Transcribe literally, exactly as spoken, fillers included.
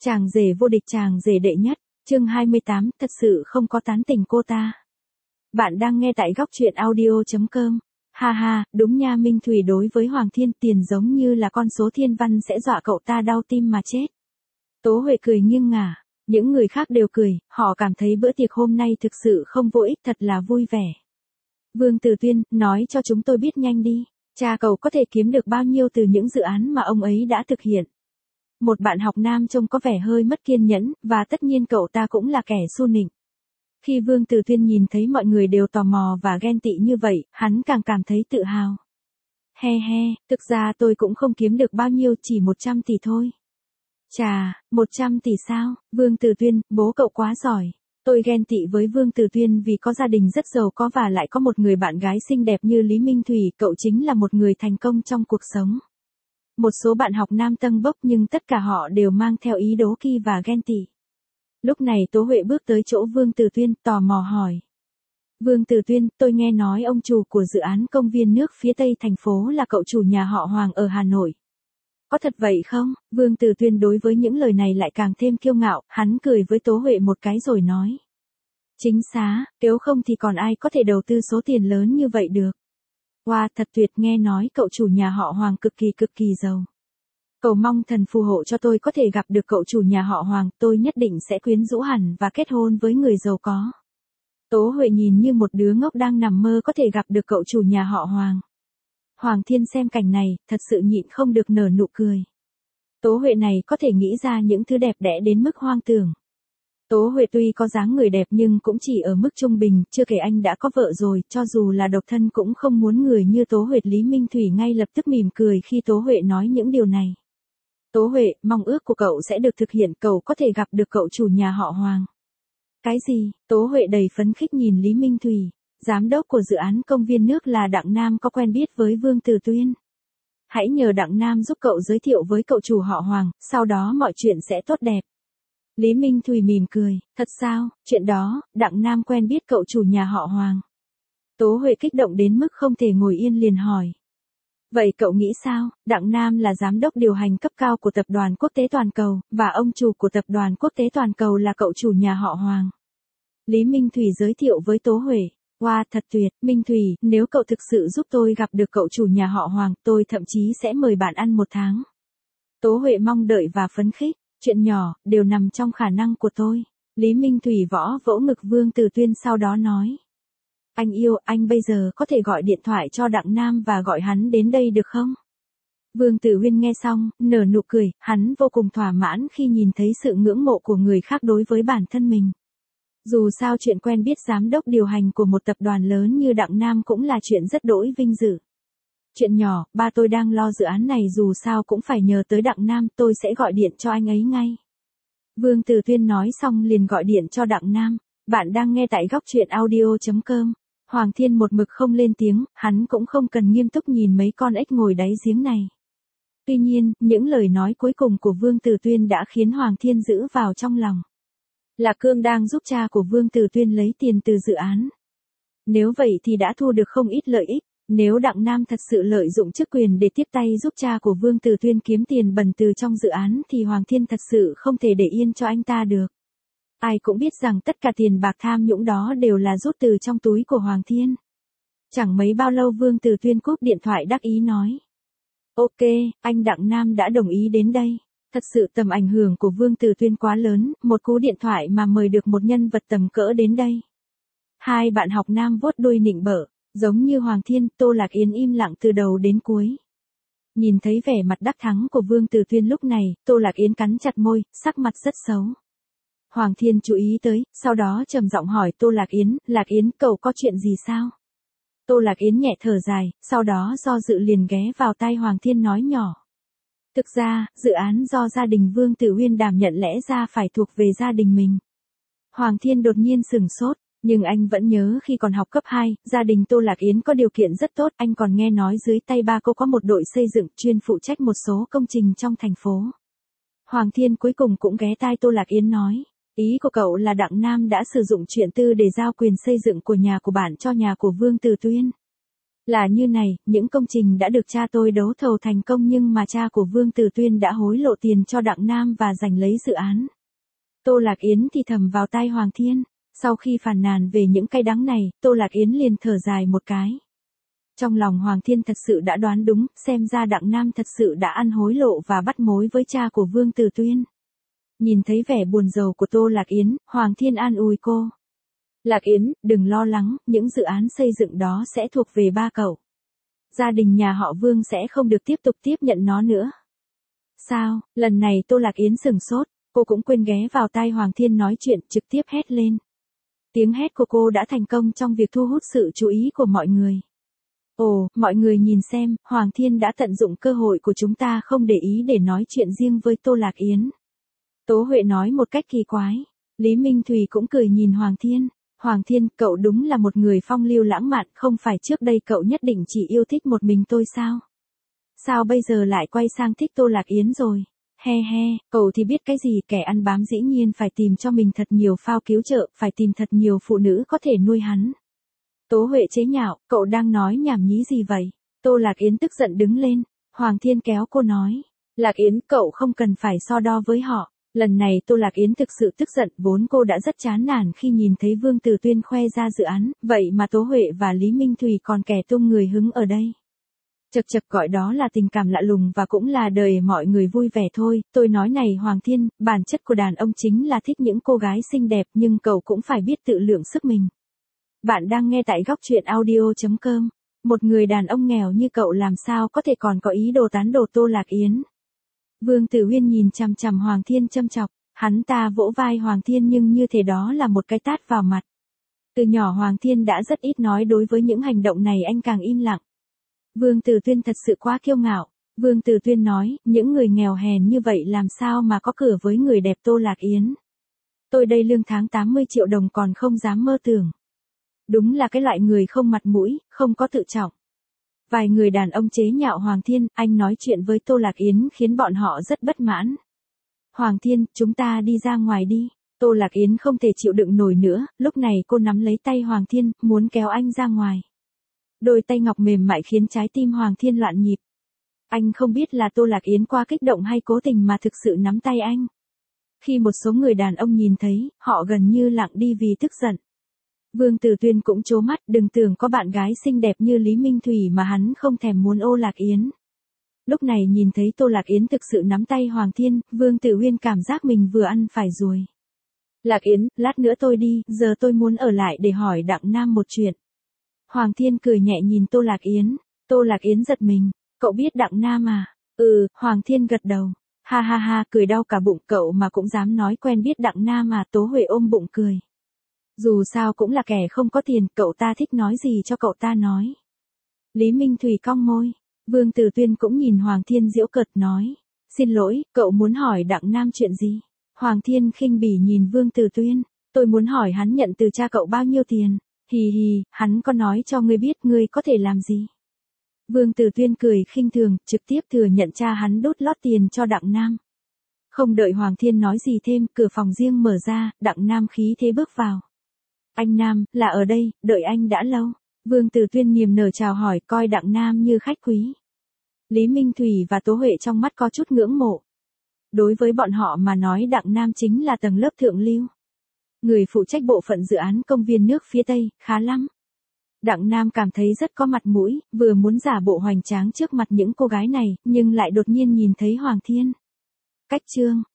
Chàng rể vô địch chàng rể đệ nhất, chương hai mươi tám, thật sự không có tán tỉnh cô ta. Bạn đang nghe tại góc truyện audio.com. Ha ha, đúng nha, Minh Thủy đối với Hoàng Thiên tiền giống như là con số thiên văn sẽ dọa cậu ta đau tim mà chết. Tố Huệ cười nghiêng ngả, những người khác đều cười, họ cảm thấy bữa tiệc hôm nay thực sự không vô ích, thật là vui vẻ. Vương Tử Tuyên, nói cho chúng tôi biết nhanh đi, cha cậu có thể kiếm được bao nhiêu từ những dự án mà ông ấy đã thực hiện. Một bạn học nam trông có vẻ hơi mất kiên nhẫn, và tất nhiên cậu ta cũng là kẻ xu nịnh. Khi Vương Tử Tuyên nhìn thấy mọi người đều tò mò và ghen tị như vậy, hắn càng cảm thấy tự hào. He he, thực ra tôi cũng không kiếm được bao nhiêu, chỉ một trăm tỷ thôi. Chà, một trăm tỷ sao? Vương Tử Tuyên, bố cậu quá giỏi. Tôi ghen tị với Vương Tử Tuyên vì có gia đình rất giàu có và lại có một người bạn gái xinh đẹp như Lý Minh Thủy, cậu chính là một người thành công trong cuộc sống. Một số bạn học nam tâng bốc nhưng tất cả họ đều mang theo ý đố kỵ và ghen tị. Lúc này Tố Huệ bước tới chỗ Vương Tử Tuyên, tò mò hỏi. Vương Tử Tuyên, tôi nghe nói ông chủ của dự án công viên nước phía tây thành phố là cậu chủ nhà họ Hoàng ở Hà Nội. Có thật vậy không? Vương Tử Tuyên đối với những lời này lại càng thêm kiêu ngạo, hắn cười với Tố Huệ một cái rồi nói. Chính xác, nếu không thì còn ai có thể đầu tư số tiền lớn như vậy được. Wow, thật tuyệt, nghe nói cậu chủ nhà họ Hoàng cực kỳ cực kỳ giàu. Cầu mong thần phù hộ cho tôi có thể gặp được cậu chủ nhà họ Hoàng, tôi nhất định sẽ quyến rũ hẳn và kết hôn với người giàu có. Tố Huệ nhìn như một đứa ngốc đang nằm mơ có thể gặp được cậu chủ nhà họ Hoàng. Hoàng Thiên xem cảnh này, thật sự nhịn không được nở nụ cười. Tố Huệ này có thể nghĩ ra những thứ đẹp đẽ đến mức hoang tưởng. Tố Huệ tuy có dáng người đẹp nhưng cũng chỉ ở mức trung bình, chưa kể anh đã có vợ rồi, cho dù là độc thân cũng không muốn người như Tố Huệ. Lý Minh Thủy ngay lập tức mỉm cười khi Tố Huệ nói những điều này. Tố Huệ, mong ước của cậu sẽ được thực hiện, cậu có thể gặp được cậu chủ nhà họ Hoàng. Cái gì? Tố Huệ đầy phấn khích nhìn Lý Minh Thủy. Giám đốc của dự án công viên nước là Đặng Nam có quen biết với Vương Tử Tuyên. Hãy nhờ Đặng Nam giúp cậu giới thiệu với cậu chủ họ Hoàng, sau đó mọi chuyện sẽ tốt đẹp. Lý Minh Thủy mỉm cười, thật sao, chuyện đó, Đặng Nam quen biết cậu chủ nhà họ Hoàng. Tố Huệ kích động đến mức không thể ngồi yên liền hỏi. Vậy cậu nghĩ sao? Đặng Nam là giám đốc điều hành cấp cao của tập đoàn quốc tế toàn cầu, và ông chủ của tập đoàn quốc tế toàn cầu là cậu chủ nhà họ Hoàng. Lý Minh Thủy giới thiệu với Tố Huệ. Wow, thật tuyệt, Minh Thủy, nếu cậu thực sự giúp tôi gặp được cậu chủ nhà họ Hoàng, tôi thậm chí sẽ mời bạn ăn một tháng. Tố Huệ mong đợi và phấn khích, chuyện nhỏ, đều nằm trong khả năng của tôi. Lý Minh Thủy võ vỗ ngực Vương Tử Tuyên sau đó nói. Anh yêu, anh bây giờ có thể gọi điện thoại cho Đặng Nam và gọi hắn đến đây được không? Vương Tử Huyên nghe xong, nở nụ cười, hắn vô cùng thỏa mãn khi nhìn thấy sự ngưỡng mộ của người khác đối với bản thân mình. Dù sao chuyện quen biết giám đốc điều hành của một tập đoàn lớn như Đặng Nam cũng là chuyện rất đỗi vinh dự. Chuyện nhỏ, ba tôi đang lo dự án này dù sao cũng phải nhờ tới Đặng Nam, tôi sẽ gọi điện cho anh ấy ngay. Vương Tử Tuyên nói xong liền gọi điện cho Đặng Nam. Bạn đang nghe tại góc truyện audio.com. Hoàng Thiên một mực không lên tiếng, hắn cũng không cần nghiêm túc nhìn mấy con ếch ngồi đáy giếng này. Tuy nhiên, những lời nói cuối cùng của Vương Tử Tuyên đã khiến Hoàng Thiên giữ vào trong lòng. Lạc Cương đang giúp cha của Vương Tử Tuyên lấy tiền từ dự án. Nếu vậy thì đã thu được không ít lợi ích. Nếu Đặng Nam thật sự lợi dụng chức quyền để tiếp tay giúp cha của Vương Tử Tuyên kiếm tiền bẩn từ trong dự án thì Hoàng Thiên thật sự không thể để yên cho anh ta được. Ai cũng biết rằng tất cả tiền bạc tham nhũng đó đều là rút từ trong túi của Hoàng Thiên. Chẳng mấy bao lâu Vương Tử Tuyên cúp điện thoại đắc ý nói. Ok, anh Đặng Nam đã đồng ý đến đây. Thật sự tầm ảnh hưởng của Vương Tử Tuyên quá lớn, một cú điện thoại mà mời được một nhân vật tầm cỡ đến đây. Hai bạn học nam vuốt đuôi nịnh bợ, giống như Hoàng Thiên, Tô Lạc Yến im lặng từ đầu đến cuối. Nhìn thấy vẻ mặt đắc thắng của Vương Tử Tuyên lúc này, Tô Lạc Yến cắn chặt môi, sắc mặt rất xấu. Hoàng Thiên chú ý tới, sau đó trầm giọng hỏi Tô Lạc Yến, Lạc Yến, cậu có chuyện gì sao? Tô Lạc Yến nhẹ thở dài, sau đó do dự liền ghé vào tai Hoàng Thiên nói nhỏ. Thực ra, dự án do gia đình Vương Tử Huyên đảm nhận lẽ ra phải thuộc về gia đình mình. Hoàng Thiên đột nhiên sửng sốt, nhưng anh vẫn nhớ khi còn học cấp hai, gia đình Tô Lạc Yến có điều kiện rất tốt, anh còn nghe nói dưới tay ba cô có một đội xây dựng chuyên phụ trách một số công trình trong thành phố. Hoàng Thiên cuối cùng cũng ghé tai Tô Lạc Yến nói, ý của cậu là Đặng Nam đã sử dụng chuyện tư để giao quyền xây dựng của nhà của bạn cho nhà của Vương Tử Tuyên. Là như này, những công trình đã được cha tôi đấu thầu thành công nhưng mà cha của Vương Tử Tuyên đã hối lộ tiền cho Đặng Nam và giành lấy dự án. Tô Lạc Yến thì thầm vào tai Hoàng Thiên. Sau khi phàn nàn về những cay đắng này, Tô Lạc Yến liền thở dài một cái. Trong lòng Hoàng Thiên thật sự đã đoán đúng, xem ra Đặng Nam thật sự đã ăn hối lộ và bắt mối với cha của Vương Tử Tuyên. Nhìn thấy vẻ buồn rầu của Tô Lạc Yến, Hoàng Thiên an ủi cô. Lạc Yến, đừng lo lắng, những dự án xây dựng đó sẽ thuộc về ba cậu. Gia đình nhà họ Vương sẽ không được tiếp tục tiếp nhận nó nữa. Sao, lần này Tô Lạc Yến sửng sốt, cô cũng quên ghé vào tai Hoàng Thiên nói chuyện, trực tiếp hét lên. Tiếng hét của cô đã thành công trong việc thu hút sự chú ý của mọi người. Ồ, mọi người nhìn xem, Hoàng Thiên đã tận dụng cơ hội của chúng ta không để ý để nói chuyện riêng với Tô Lạc Yến. Tố Huệ nói một cách kỳ quái. Lý Minh Thùy cũng cười nhìn Hoàng Thiên. Hoàng Thiên, cậu đúng là một người phong lưu lãng mạn, không phải trước đây cậu nhất định chỉ yêu thích một mình tôi sao? Sao bây giờ lại quay sang thích Tô Lạc Yến rồi? He he, cậu thì biết cái gì, kẻ ăn bám dĩ nhiên phải tìm cho mình thật nhiều phao cứu trợ, phải tìm thật nhiều phụ nữ có thể nuôi hắn. Tố Huệ chế nhạo, cậu đang nói nhảm nhí gì vậy? Tô Lạc Yến tức giận đứng lên. Hoàng Thiên kéo cô nói. Lạc Yến, cậu không cần phải so đo với họ. Lần này Tô Lạc Yến thực sự tức giận, vốn cô đã rất chán nản khi nhìn thấy Vương Tử Tuyên khoe ra dự án, vậy mà Tố Huệ và Lý Minh Thùy còn kẻ tung người hứng ở đây. Chật chật, gọi đó là tình cảm lạ lùng và cũng là đời mọi người vui vẻ thôi. Tôi nói này Hoàng Thiên, bản chất của đàn ông chính là thích những cô gái xinh đẹp, nhưng cậu cũng phải biết tự lượng sức mình. Bạn đang nghe tại góc truyện audio chấm com. Một người đàn ông nghèo như cậu làm sao có thể còn có ý đồ tán đồ Tô Lạc Yến. Vương Tử Huyên nhìn chằm chằm Hoàng Thiên châm chọc, hắn ta vỗ vai Hoàng Thiên nhưng như thế đó là một cái tát vào mặt. Từ nhỏ Hoàng Thiên đã rất ít nói, đối với những hành động này anh càng im lặng. Vương Tử Tuyên thật sự quá kiêu ngạo. Vương Tử Tuyên nói, những người nghèo hèn như vậy làm sao mà có cửa với người đẹp Tô Lạc Yến. Tôi đây lương tháng tám mươi triệu đồng còn không dám mơ tưởng. Đúng là cái loại người không mặt mũi, không có tự trọng. Vài người đàn ông chế nhạo Hoàng Thiên, anh nói chuyện với Tô Lạc Yến khiến bọn họ rất bất mãn. Hoàng Thiên, chúng ta đi ra ngoài đi. Tô Lạc Yến không thể chịu đựng nổi nữa, lúc này cô nắm lấy tay Hoàng Thiên, muốn kéo anh ra ngoài. Đôi tay ngọc mềm mại khiến trái tim Hoàng Thiên loạn nhịp. Anh không biết là Tô Lạc Yến qua kích động hay cố tình mà thực sự nắm tay anh. Khi một số người đàn ông nhìn thấy, họ gần như lặng đi vì tức giận. Vương Tử Tuyên cũng trố mắt, đừng tưởng có bạn gái xinh đẹp như Lý Minh Thùy mà hắn không thèm muốn ô Lạc Yến. Lúc này nhìn thấy Tô Lạc Yến thực sự nắm tay Hoàng Thiên, Vương Tử Huyên cảm giác mình vừa ăn phải ruồi. Lạc Yến, lát nữa tôi đi, giờ tôi muốn ở lại để hỏi Đặng Nam một chuyện. Hoàng Thiên cười nhẹ nhìn Tô Lạc Yến. Tô Lạc Yến giật mình, cậu biết Đặng Nam à? Ừ, Hoàng Thiên gật đầu. Ha ha ha, cười đau cả bụng, cậu mà cũng dám nói quen biết Đặng Nam à? Tố Huệ ôm bụng cười. Dù sao cũng là kẻ không có tiền, cậu ta thích nói gì cho cậu ta nói. Lý Minh Thùy cong môi. Vương Tử Tuyên cũng nhìn Hoàng Thiên giễu cợt nói. Xin lỗi, cậu muốn hỏi Đặng Nam chuyện gì? Hoàng Thiên khinh bỉ nhìn Vương Tử Tuyên. Tôi muốn hỏi hắn nhận từ cha cậu bao nhiêu tiền. Hì hì, hắn có nói cho ngươi biết ngươi có thể làm gì? Vương Tử Tuyên cười khinh thường, trực tiếp thừa nhận cha hắn đút lót tiền cho Đặng Nam. Không đợi Hoàng Thiên nói gì thêm, cửa phòng riêng mở ra, Đặng Nam khí thế bước vào. Anh Nam, là ở đây, đợi anh đã lâu. Vương Tử Tuyên niềm nở chào hỏi, coi Đặng Nam như khách quý. Lý Minh Thùy và Tố Huệ trong mắt có chút ngưỡng mộ. Đối với bọn họ mà nói Đặng Nam chính là tầng lớp thượng lưu. Người phụ trách bộ phận dự án công viên nước phía Tây, khá lắm. Đặng Nam cảm thấy rất có mặt mũi, vừa muốn giả bộ hoành tráng trước mặt những cô gái này, nhưng lại đột nhiên nhìn thấy Hoàng Thiên. Cách chương